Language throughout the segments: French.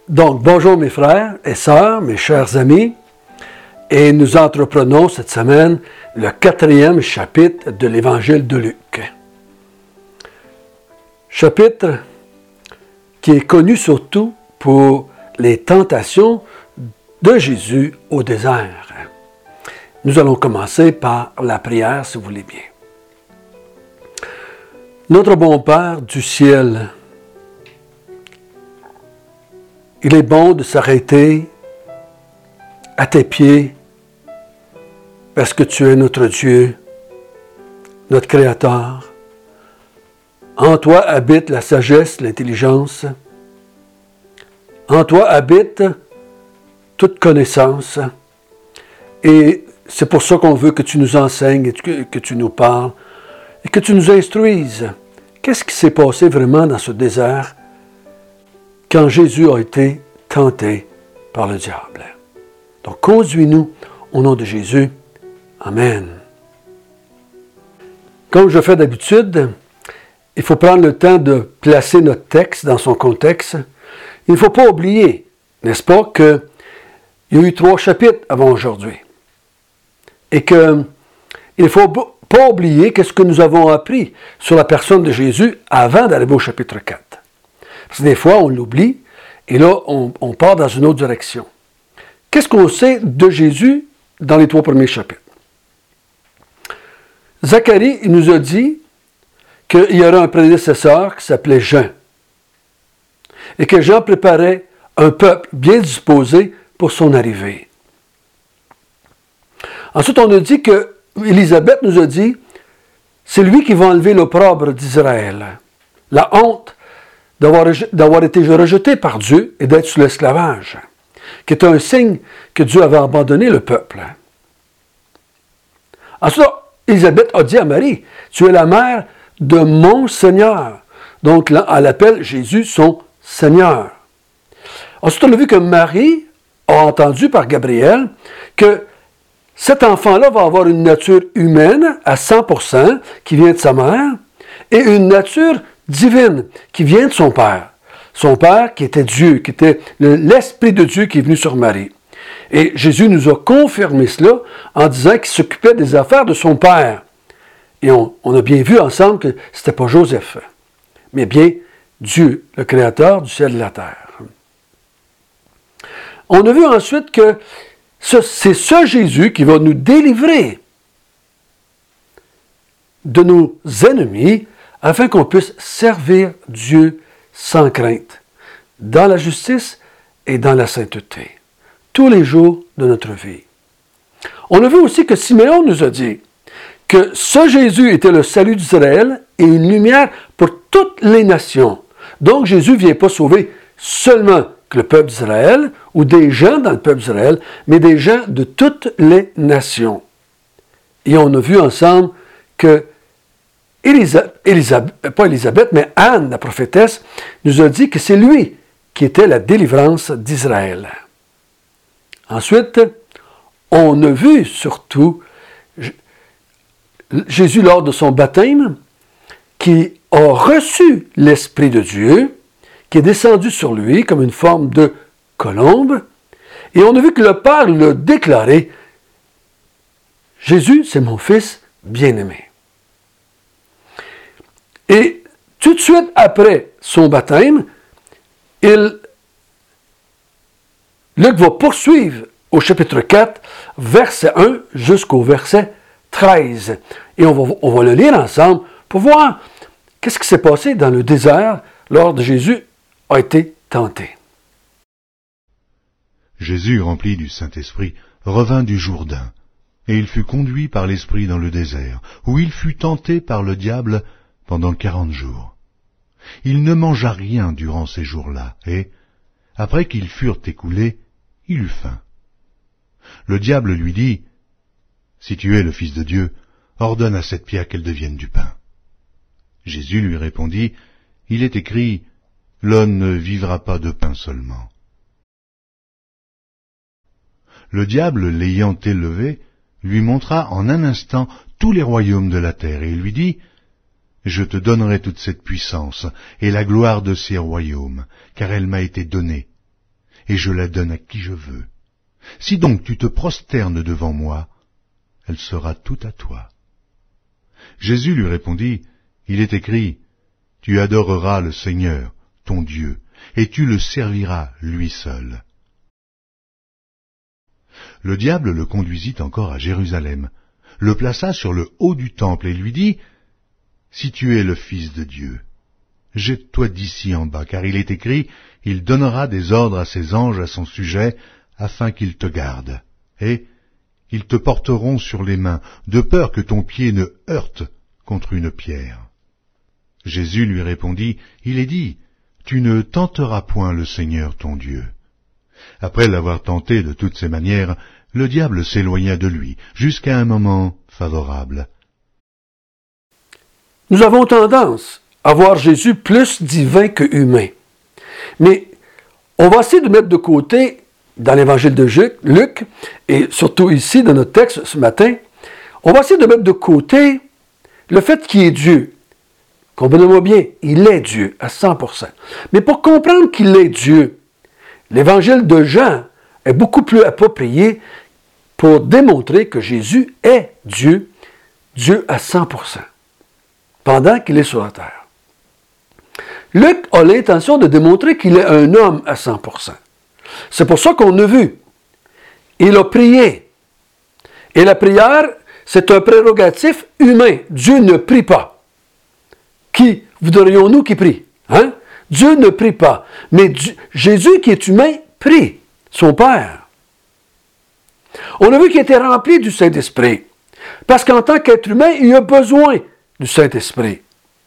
Donc, bonjour mes frères et sœurs, mes chers amis, et nous entreprenons cette semaine le 4e chapitre de l'Évangile de Luc. Chapitre qui est connu surtout pour les tentations de Jésus au désert. Nous allons commencer par la prière, si vous voulez bien. Notre bon Père du ciel, il est bon de s'arrêter à tes pieds parce que tu es notre Dieu, notre Créateur. En toi habite la sagesse, l'intelligence. En toi habite toute connaissance. Et c'est pour ça qu'on veut que tu nous enseignes, et que tu nous parles et que tu nous instruises. Qu'est-ce qui s'est passé vraiment dans ce désert quand Jésus a été tenté par le diable? Donc, conduis-nous au nom de Jésus. Amen. Comme je fais d'habitude, il faut prendre le temps de placer notre texte dans son contexte. Il ne faut pas oublier, n'est-ce pas, qu'il y a eu 3 chapitres avant aujourd'hui. Et qu'il ne faut pas oublier qu'est-ce que nous avons appris sur la personne de Jésus avant d'arriver au chapitre 4. Parce que des fois, on l'oublie, et là, on part dans une autre direction. Qu'est-ce qu'on sait de Jésus dans les 3 premiers chapitres? Zacharie, il nous a dit qu'il y aurait un prédécesseur qui s'appelait Jean. Et que Jean préparait un peuple bien disposé pour son arrivée. Ensuite, on a dit que Élisabeth nous a dit, c'est lui qui va enlever l'opprobre d'Israël, la honte d'avoir été rejeté par Dieu et d'être sous l'esclavage, qui était un signe que Dieu avait abandonné le peuple. Ensuite, Élisabeth a dit à Marie, tu es la mère de mon Seigneur. Donc, là, elle appelle Jésus son Seigneur. Ensuite, on a vu que Marie a entendu par Gabriel que cet enfant-là va avoir une nature humaine à 100% qui vient de sa mère et une nature divine qui vient de son Père. Son Père qui était Dieu, qui était l'Esprit de Dieu qui est venu sur Marie. Et Jésus nous a confirmé cela en disant qu'il s'occupait des affaires de son Père. Et on a bien vu ensemble que ce n'était pas Joseph, mais bien Dieu, le Créateur du ciel et de la terre. On a vu ensuite que c'est ce Jésus qui va nous délivrer de nos ennemis afin qu'on puisse servir Dieu sans crainte, dans la justice et dans la sainteté, tous les jours de notre vie. On a vu aussi que Siméon nous a dit que ce Jésus était le salut d'Israël et une lumière pour toutes les nations. Donc Jésus ne vient pas sauver seulement le peuple d'Israël ou des gens dans le peuple d'Israël, mais des gens de toutes les nations. Et on a vu ensemble que pas Élisabeth, mais Anne, la prophétesse, nous a dit que c'est lui qui était la délivrance d'Israël. Ensuite, on a vu surtout Jésus lors de son baptême, qui a reçu l'Esprit de Dieu, qui est descendu sur lui comme une forme de colombe, et on a vu que le Père l'a déclaré, Jésus, c'est mon Fils bien-aimé. Et tout de suite après son baptême, Luc va poursuivre au chapitre 4, verset 1 jusqu'au verset 13. Et on va le lire ensemble pour voir qu'est-ce qui s'est passé dans le désert lors de Jésus a été tenté. Jésus, rempli du Saint-Esprit, revint du Jourdain, et il fut conduit par l'Esprit dans le désert, où il fut tenté par le diable pendant 40 jours. Il ne mangea rien durant ces jours-là, et, après qu'ils furent écoulés, il eut faim. Le diable lui dit, « Si tu es le Fils de Dieu, ordonne à cette pierre qu'elle devienne du pain. » Jésus lui répondit, « Il est écrit, l'homme ne vivra pas de pain seulement. » Le diable, l'ayant élevé, lui montra en un instant tous les royaumes de la terre, et il lui dit, « Je te donnerai toute cette puissance et la gloire de ces royaumes, car elle m'a été donnée, et je la donne à qui je veux. Si donc tu te prosternes devant moi, elle sera toute à toi. » Jésus lui répondit, « Il est écrit, tu adoreras le Seigneur, ton Dieu, et tu le serviras lui seul. » Le diable le conduisit encore à Jérusalem, le plaça sur le haut du temple et lui dit, « Si tu es le Fils de Dieu, jette-toi d'ici en bas, car il est écrit, il donnera des ordres à ses anges à son sujet, afin qu'ils te gardent, et ils te porteront sur les mains, de peur que ton pied ne heurte contre une pierre. » Jésus lui répondit, « Il est dit, tu ne tenteras point le Seigneur ton Dieu. » Après l'avoir tenté de toutes ses manières, le diable s'éloigna de lui, jusqu'à un moment favorable. Nous avons tendance à voir Jésus plus divin que humain. Mais on va essayer de mettre de côté, dans l'évangile de Luc, et surtout ici, dans notre texte ce matin, on va essayer de mettre de côté le fait qu'il est Dieu. Comprenez-moi bien, il est Dieu à 100%. Mais pour comprendre qu'il est Dieu, l'évangile de Jean est beaucoup plus approprié pour démontrer que Jésus est Dieu, Dieu à 100%, pendant qu'il est sur la terre. Luc a l'intention de démontrer qu'il est un homme à 100%. C'est pour ça qu'on a vu. Il a prié. Et la prière, c'est un prérogatif humain. Dieu ne prie pas. Qui voudrions-nous qui prie? Hein? Dieu ne prie pas. Mais Jésus, qui est humain, prie. Son Père. On a vu qu'il était rempli du Saint-Esprit. Parce qu'en tant qu'être humain, il a besoin du Saint-Esprit.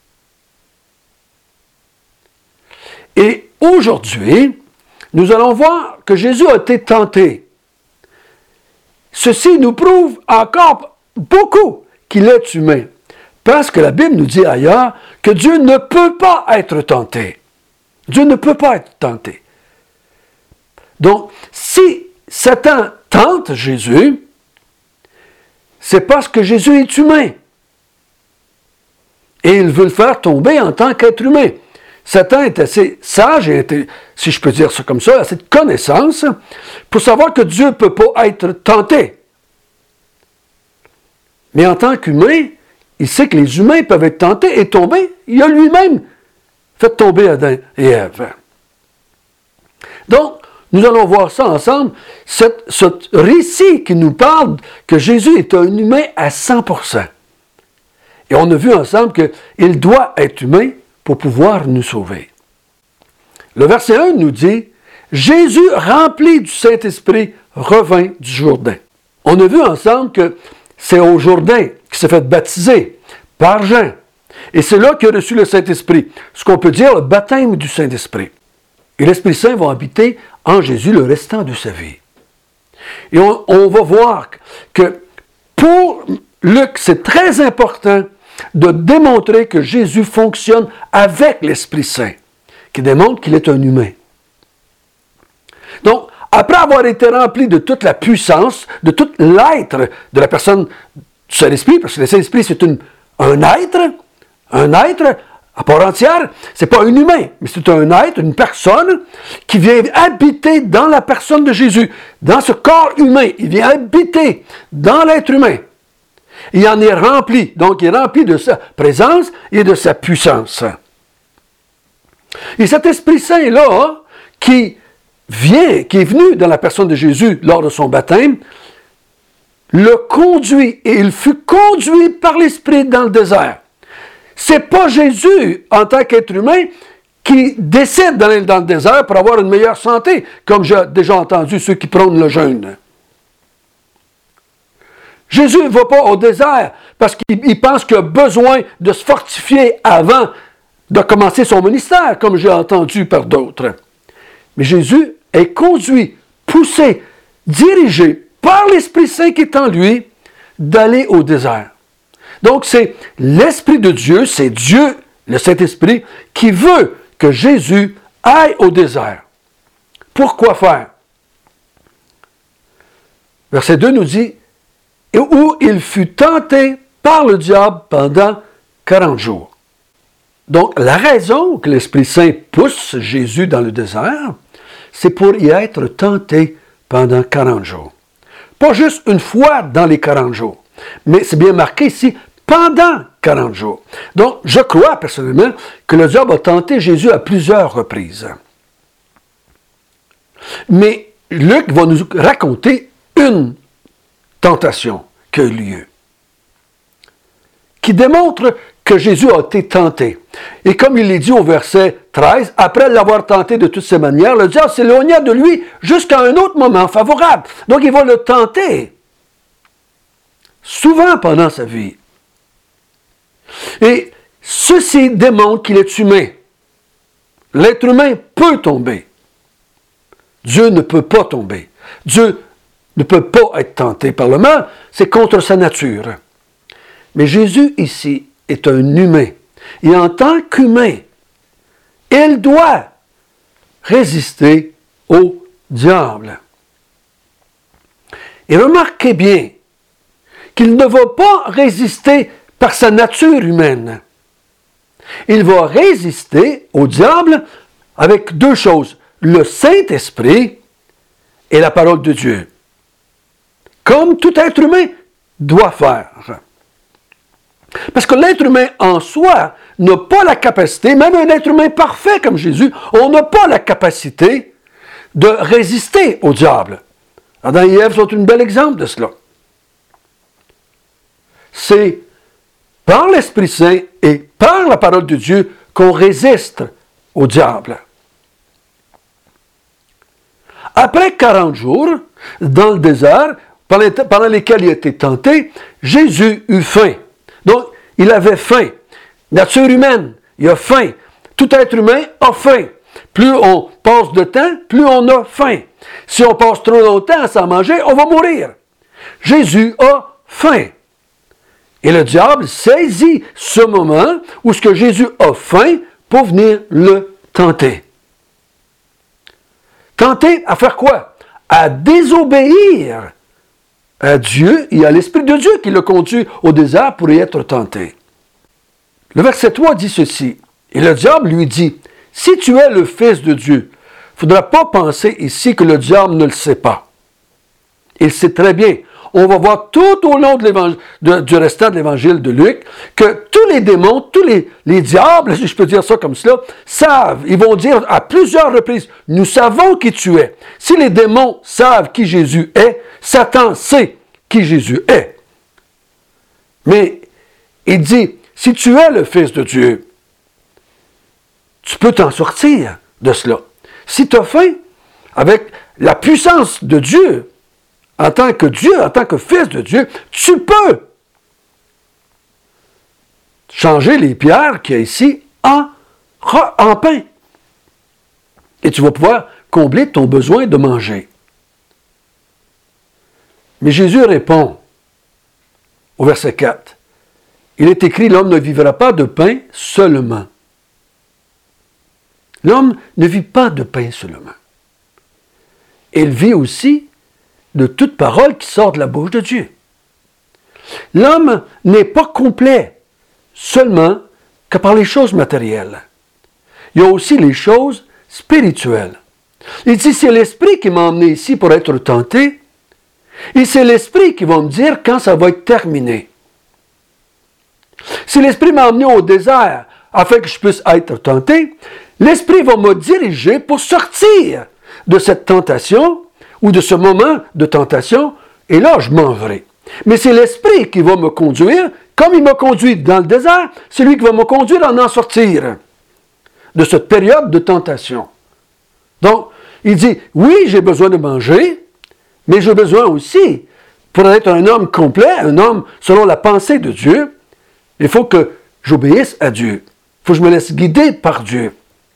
Et aujourd'hui, nous allons voir que Jésus a été tenté. Ceci nous prouve encore beaucoup qu'il est humain. Parce que la Bible nous dit ailleurs que Dieu ne peut pas être tenté. Dieu ne peut pas être tenté. Donc, si Satan tente Jésus, c'est parce que Jésus est humain. Et il veut le faire tomber en tant qu'être humain. Satan est assez sage et, si je peux dire ça comme ça, assez de connaissance pour savoir que Dieu ne peut pas être tenté. Mais en tant qu'humain, il sait que les humains peuvent être tentés et tomber. Il a lui-même fait tomber Adam et Ève. Donc, nous allons voir ça ensemble. Ce récit qui nous parle que Jésus est un humain à 100%. Et on a vu ensemble qu'il doit être humain pour pouvoir nous sauver. Le verset 1 nous dit, « Jésus, rempli du Saint-Esprit, revint du Jourdain. » On a vu ensemble que c'est au Jourdain qu'il s'est fait baptiser par Jean. Et c'est là qu'il a reçu le Saint-Esprit. Ce qu'on peut dire le baptême du Saint-Esprit. Et l'Esprit Saint va habiter en Jésus le restant de sa vie. Et on va voir que pour Luc, c'est très important de démontrer que Jésus fonctionne avec l'Esprit Saint, qui démontre qu'il est un humain. Donc, après avoir été rempli de toute la puissance, de tout l'être de la personne du Saint-Esprit, parce que le Saint-Esprit, c'est un être à part entière, c'est pas un humain, mais c'est un être, une personne qui vient habiter dans la personne de Jésus, dans ce corps humain. Il vient habiter dans l'être humain. Il en est rempli, donc il est rempli de sa présence et de sa puissance. Et cet Esprit Saint-là, qui est venu dans la personne de Jésus lors de son baptême, le conduit, et il fut conduit par l'Esprit dans le désert. C'est pas Jésus, en tant qu'être humain, qui décide d'aller dans le désert pour avoir une meilleure santé, comme j'ai déjà entendu ceux qui prônent le jeûne. Jésus ne va pas au désert parce qu'il pense qu'il a besoin de se fortifier avant de commencer son ministère, comme j'ai entendu par d'autres. Mais Jésus est conduit, poussé, dirigé par l'Esprit Saint qui est en lui, d'aller au désert. Donc c'est l'Esprit de Dieu, c'est Dieu, le Saint-Esprit, qui veut que Jésus aille au désert. Pourquoi faire? Verset 2 nous dit, « Et où il fut tenté par le diable pendant 40 jours. » Donc, la raison que l'Esprit Saint pousse Jésus dans le désert, c'est pour y être tenté pendant 40 jours. Pas juste une fois dans les 40 jours, mais c'est bien marqué ici, pendant 40 jours. Donc, je crois personnellement que le diable a tenté Jésus à plusieurs reprises. Mais Luc va nous raconter une tentation qui a eu lieu, qui démontre que Jésus a été tenté. Et comme il est dit au verset 13, après l'avoir tenté de toutes ces manières, le diable s'éloigna de lui jusqu'à un autre moment favorable. Donc il va le tenter souvent pendant sa vie. Et ceci démontre qu'il est humain. L'être humain peut tomber. Dieu ne peut pas tomber. Dieu ne peut pas être tenté par le mal. C'est contre sa nature. Mais Jésus ici est un humain. Et en tant qu'humain, il doit résister au diable. Et remarquez bien qu'il ne va pas résister par sa nature humaine. Il va résister au diable avec deux choses, le Saint-Esprit et la parole de Dieu. Comme tout être humain doit faire. Parce que l'être humain en soi n'a pas la capacité, même un être humain parfait comme Jésus, on n'a pas la capacité de résister au diable. Adam et Ève sont un bel exemple de cela. C'est par l'Esprit Saint et par la parole de Dieu qu'on résiste au diable. Après 40 jours, dans le désert, pendant lesquels il a été tenté, Jésus eut faim. Donc, il avait faim. Nature humaine, il a faim. Tout être humain a faim. Plus on passe de temps, plus on a faim. Si on passe trop longtemps sans manger, on va mourir. Jésus a faim. Et le diable saisit ce moment où ce que Jésus a faim pour venir le tenter. Tenter à faire quoi? À désobéir à Dieu et à l'Esprit de Dieu qui le conduit au désert pour y être tenté. Le verset 3 dit ceci. Et le diable lui dit, « Si tu es le Fils de Dieu, il ne faudra pas penser ici que le diable ne le sait pas. Il sait très bien. On va voir tout au long du restant de l'évangile de Luc que tous les démons, tous les diables, si je peux dire ça comme cela, savent, ils vont dire à plusieurs reprises, « Nous savons qui tu es. » Si les démons savent qui Jésus est, Satan sait qui Jésus est. Mais il dit, si tu es le Fils de Dieu, tu peux t'en sortir de cela. Si tu as faim, avec la puissance de Dieu, en tant que Fils de Dieu, tu peux changer les pierres qu'il y a ici en pain. Et tu vas pouvoir combler ton besoin de manger. Mais Jésus répond au verset 4. Il est écrit, l'homme ne vivra pas de pain seulement. L'homme ne vit pas de pain seulement. Il vit aussi de toute parole qui sort de la bouche de Dieu. L'homme n'est pas complet seulement que par les choses matérielles. Il y a aussi les choses spirituelles. Il dit, c'est l'Esprit qui m'a emmené ici pour être tenté, et c'est l'Esprit qui va me dire quand ça va être terminé. Si l'Esprit m'a emmené au désert afin que je puisse être tenté, l'Esprit va me diriger pour sortir de cette tentation ou de ce moment de tentation, et là, je m'en vais. Mais c'est l'Esprit qui va me conduire, comme il m'a conduit dans le désert, c'est lui qui va me conduire à en sortir de cette période de tentation. Donc, il dit, oui, j'ai besoin de manger, mais j'ai besoin aussi, pour être un homme complet, un homme selon la pensée de Dieu, il faut que j'obéisse à Dieu. Il faut que je me laisse guider par Dieu.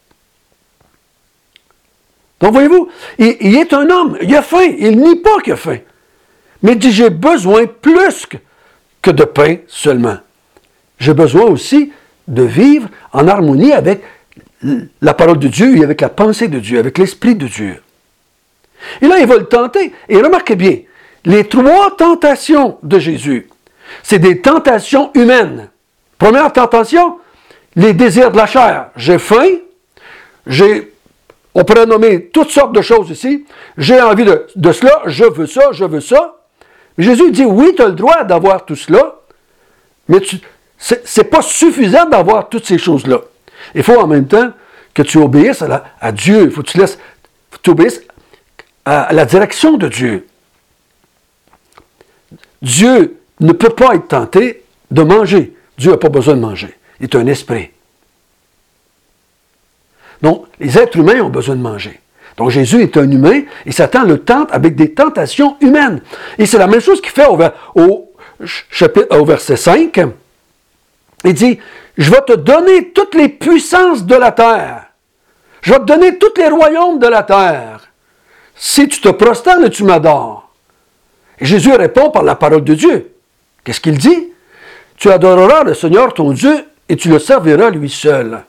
Donc, voyez-vous, il est un homme, il a faim, il nie pas qu'il a faim. Mais il dit, j'ai besoin plus que de pain seulement. J'ai besoin aussi de vivre en harmonie avec la parole de Dieu et avec la pensée de Dieu, avec l'Esprit de Dieu. Et là, il va le tenter. Et remarquez bien, les 3 tentations de Jésus, c'est des tentations humaines. Première tentation, les désirs de la chair. J'ai faim, j'ai On pourrait nommer toutes sortes de choses ici. J'ai envie de cela, je veux ça, je veux ça. Mais Jésus dit, oui, tu as le droit d'avoir tout cela, mais ce n'est pas suffisant d'avoir toutes ces choses-là. Il faut en même temps que tu obéisses à Dieu. Il faut que tu obéisses à la direction de Dieu. Dieu ne peut pas être tenté de manger. Dieu n'a pas besoin de manger. Il est un esprit. Donc, les êtres humains ont besoin de manger. Donc, Jésus est un humain et Satan le tente avec des tentations humaines. Et c'est la même chose qu'il fait au verset 5. Il dit, je vais te donner toutes les puissances de la terre. Je vais te donner tous les royaumes de la terre. Si tu te prosternes et tu m'adores. Et Jésus répond par la parole de Dieu. Qu'est-ce qu'il dit? Tu adoreras le Seigneur ton Dieu et tu le serviras lui seul.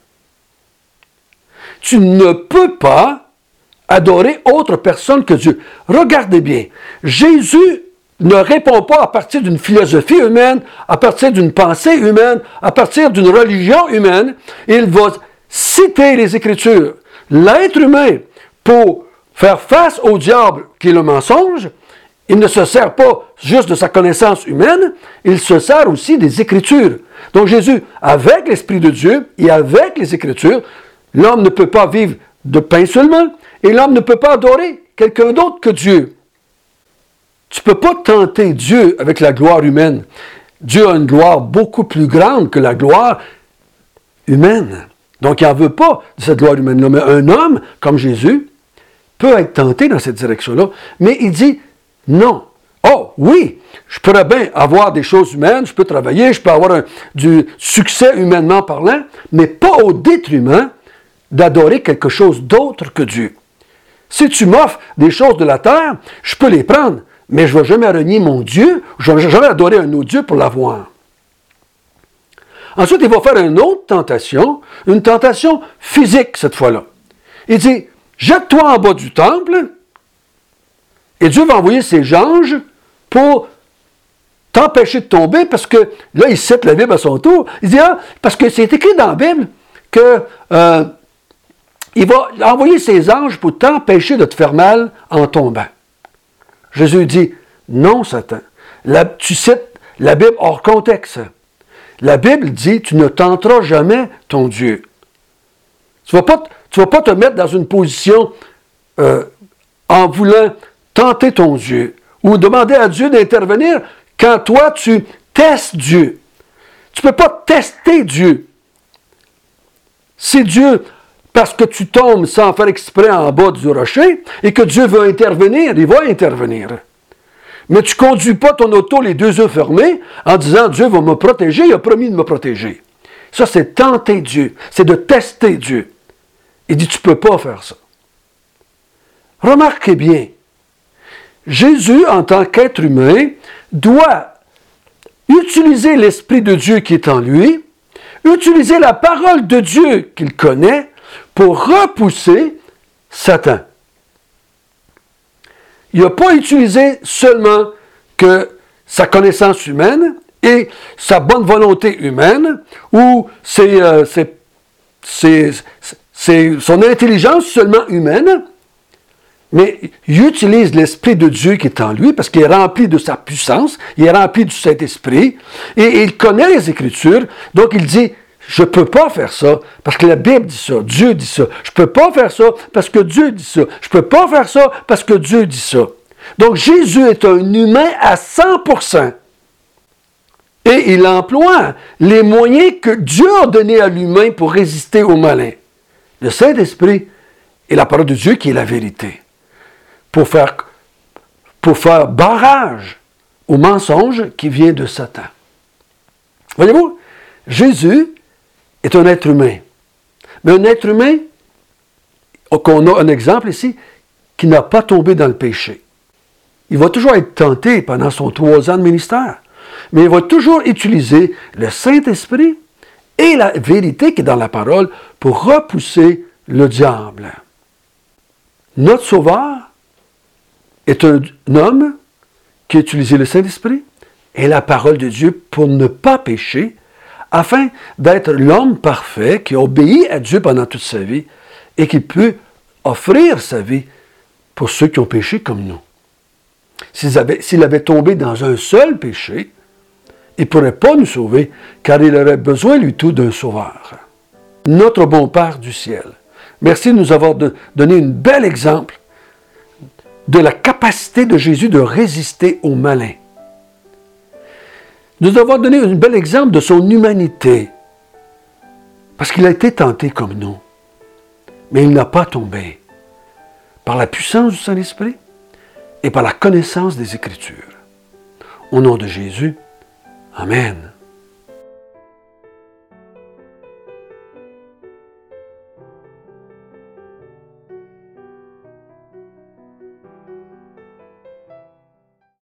Tu ne peux pas adorer autre personne que Dieu. Regardez bien, Jésus ne répond pas à partir d'une philosophie humaine, à partir d'une pensée humaine, à partir d'une religion humaine. Il va citer les Écritures. L'être humain, pour faire face au diable qui est le mensonge, il ne se sert pas juste de sa connaissance humaine, il se sert aussi des Écritures. Donc Jésus, avec l'Esprit de Dieu et avec les Écritures, l'homme ne peut pas vivre de pain seulement, et l'homme ne peut pas adorer quelqu'un d'autre que Dieu. Tu ne peux pas tenter Dieu avec la gloire humaine. Dieu a une gloire beaucoup plus grande que la gloire humaine. Donc, il n'en veut pas de cette gloire humaine-là. Mais un homme, comme Jésus, peut être tenté dans cette direction-là, mais il dit non. Oh, oui, je pourrais bien avoir des choses humaines, je peux travailler, je peux avoir du succès humainement parlant, mais pas au détriment d'adorer quelque chose d'autre que Dieu. Si tu m'offres des choses de la terre, je peux les prendre, mais je ne vais jamais renier mon Dieu, je ne vais jamais adorer un autre Dieu pour l'avoir. Ensuite, il va faire une autre tentation physique cette fois-là. Il dit, jette-toi en bas du temple, et Dieu va envoyer ses anges pour t'empêcher de tomber, parce que, là, il cite la Bible à son tour, il dit, parce que c'est écrit dans la Bible que il va envoyer ses anges pour t'empêcher de te faire mal en tombant. Jésus dit, non, Satan. Tu cites la Bible hors contexte. La Bible dit, tu ne tenteras jamais ton Dieu. Tu ne vas pas te mettre dans une position en voulant tenter ton Dieu ou demander à Dieu d'intervenir quand toi, tu testes Dieu. Tu ne peux pas tester Dieu. Si Dieu, parce que tu tombes sans faire exprès en bas du rocher et que Dieu veut intervenir, il va intervenir. Mais tu ne conduis pas ton auto les deux yeux fermés en disant « Dieu va me protéger, il a promis de me protéger ». Ça, c'est tenter Dieu, c'est de tester Dieu. Il dit « Tu ne peux pas faire ça ». Remarquez bien, Jésus, en tant qu'être humain, doit utiliser l'Esprit de Dieu qui est en lui, utiliser la parole de Dieu qu'il connaît pour repousser Satan. Il n'a pas utilisé seulement que sa connaissance humaine et sa bonne volonté humaine ou son intelligence seulement humaine, mais il utilise l'Esprit de Dieu qui est en lui parce qu'il est rempli de sa puissance, il est rempli du Saint-Esprit et il connaît les Écritures, donc il dit je ne peux pas faire ça parce que la Bible dit ça, Dieu dit ça. Je ne peux pas faire ça parce que Dieu dit ça. Je ne peux pas faire ça parce que Dieu dit ça. Donc Jésus est un humain à 100%. Et il emploie les moyens que Dieu a donnés à l'humain pour résister au malin. Le Saint-Esprit et la parole de Dieu qui est la vérité. Pour faire barrage au mensonge qui vient de Satan. Voyez-vous, Jésus est un être humain. Mais un être humain, qu'on a un exemple ici, qui n'a pas tombé dans le péché. Il va toujours être tenté pendant son 3 ans de ministère. Mais il va toujours utiliser le Saint-Esprit et la vérité qui est dans la parole pour repousser le diable. Notre Sauveur est un homme qui a utilisé le Saint-Esprit et la parole de Dieu pour ne pas pécher, afin d'être l'homme parfait qui obéit à Dieu pendant toute sa vie et qui peut offrir sa vie pour ceux qui ont péché comme nous. S'il avait tombé dans un seul péché, il ne pourrait pas nous sauver, car il aurait besoin, lui tout, d'un sauveur. Notre bon Père du ciel, merci de nous avoir donné un bel exemple de la capacité de Jésus de résister au malin. De nous avoir donné un bel exemple de son humanité, parce qu'il a été tenté comme nous, mais il n'a pas tombé. Par la puissance du Saint-Esprit et par la connaissance des Écritures. Au nom de Jésus, Amen.